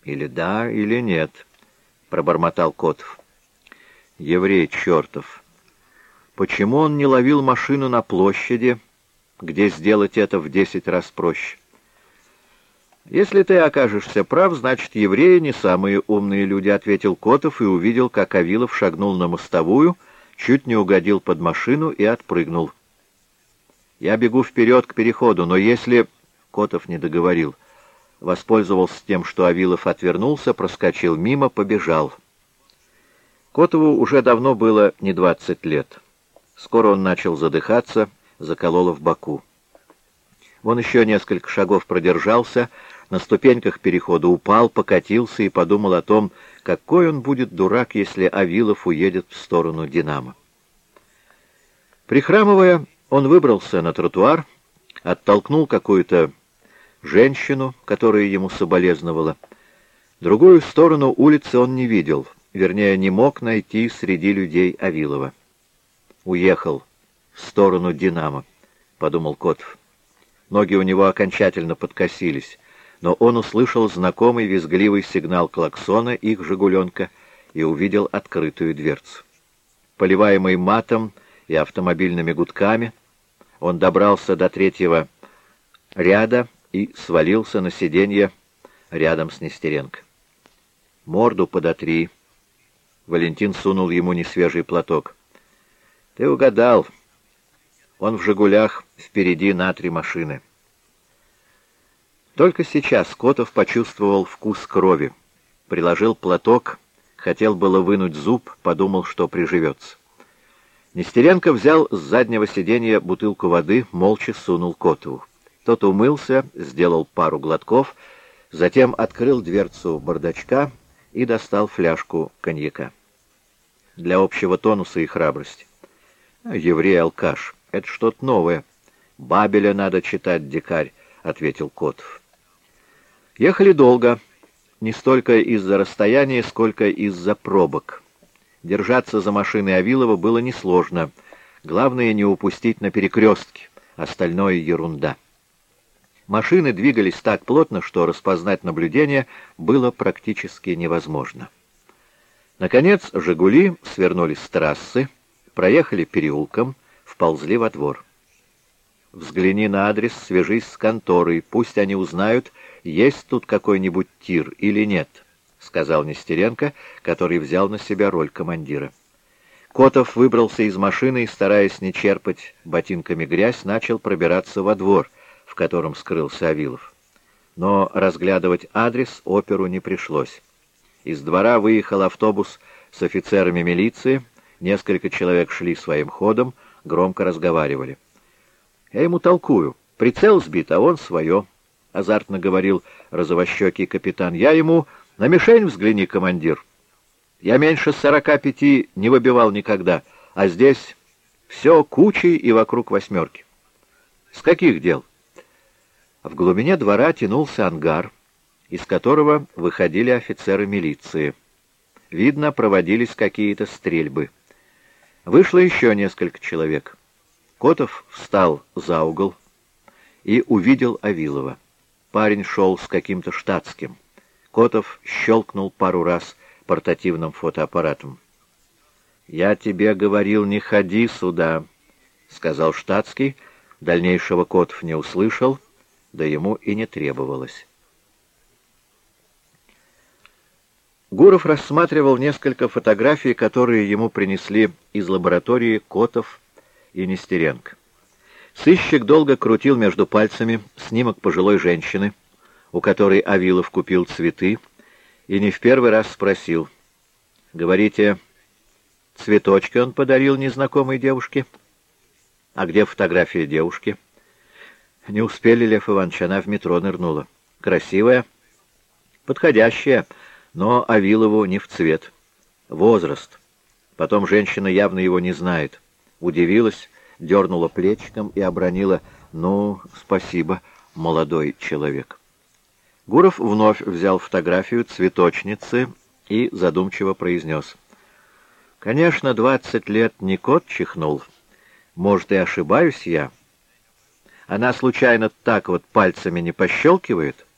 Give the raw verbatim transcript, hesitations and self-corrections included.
Или да, или нет, — пробормотал Котов. Еврей чертов. Почему он не ловил машину на площади, где сделать это в десять раз проще? «Если ты окажешься прав, значит, евреи не самые умные люди», — ответил Котов и увидел, как Авилов шагнул на мостовую, чуть не угодил под машину и отпрыгнул. «Я бегу вперед к переходу, но если...» — Котов не договорил. Воспользовался тем, что Авилов отвернулся, проскочил мимо, побежал. Котову уже давно было не двадцать лет. Скоро он начал задыхаться, закололо в боку. Он еще несколько шагов продержался, на ступеньках перехода упал, покатился и подумал о том, какой он будет дурак, если Авилов уедет в сторону «Динамо». Прихрамывая, он выбрался на тротуар, оттолкнул какую-то женщину, которая ему соболезновала. Другую сторону улицы он не видел, вернее, не мог найти среди людей Авилова. «Уехал в сторону «Динамо», — подумал Котов. Ноги у него окончательно подкосились, но он услышал знакомый визгливый сигнал клаксона их «Жигуленка» и увидел открытую дверцу. Поливаемый матом и автомобильными гудками, он добрался до третьего ряда и свалился на сиденье рядом с Нестеренко. «Морду подотри», — Валентин сунул ему несвежий платок. «Ты угадал. Он в «Жигулях» впереди на три машины». Только сейчас Котов почувствовал вкус крови. Приложил платок, хотел было вынуть зуб, подумал, что приживется. Нестеренко взял с заднего сиденья бутылку воды, молча сунул Котову. Тот умылся, сделал пару глотков, затем открыл дверцу бардачка и достал фляжку коньяка. Для общего тонуса и храбрости. «Еврей-алкаш, это что-то новое. Бабеля надо читать, дикарь», — ответил Котов. Ехали долго, не столько из-за расстояния, сколько из-за пробок. Держаться за машиной Авилова было несложно. Главное — не упустить на перекрестке, остальное — ерунда. Машины двигались так плотно, что распознать наблюдение было практически невозможно. Наконец «Жигули» свернули с трассы, проехали переулком, вползли во двор. «Взгляни на адрес, свяжись с конторой, пусть они узнают, есть тут какой-нибудь тир или нет», — сказал Нестеренко, который взял на себя роль командира. Котов выбрался из машины и, стараясь не черпать ботинками грязь, начал пробираться во двор, в котором скрылся Авилов. Но разглядывать адрес оперу не пришлось. Из двора выехал автобус с офицерами милиции, несколько человек шли своим ходом, громко разговаривали. «Я ему толкую. Прицел сбит, а он свое», — азартно говорил розовощекий капитан. «Я ему: на мишень взгляни, командир. Я меньше сорока пяти не выбивал никогда, а здесь все кучей и вокруг восьмерки. С каких дел?» В глубине двора тянулся ангар, из которого выходили офицеры милиции. Видно, проводились какие-то стрельбы. Вышло еще несколько человек. Котов встал за угол и увидел Авилова. Парень шел с каким-то штатским. Котов щелкнул пару раз портативным фотоаппаратом. «Я тебе говорил, не ходи сюда», — сказал штатский. Дальнейшего Котов не услышал, да ему и не требовалось. Гуров рассматривал несколько фотографий, которые ему принесли из лаборатории Котов и Нестеренко. Сыщик долго крутил между пальцами снимок пожилой женщины, у которой Авилов купил цветы, и не в первый раз спросил: «Говорите, цветочки он подарил незнакомой девушке? А где фотография девушки?» «Не успели, Лев Иванович, она в метро нырнула. Красивая?» «Подходящая, но Авилову не в цвет. Возраст. Потом женщина явно его не знает. Удивилась, дернула плечиком и обронила: «Ну, спасибо, молодой человек». Гуров вновь взял фотографию цветочницы и задумчиво произнес: «Конечно, двадцать лет не кот чихнул. Может, и ошибаюсь я. Она случайно так вот пальцами не пощелкивает?»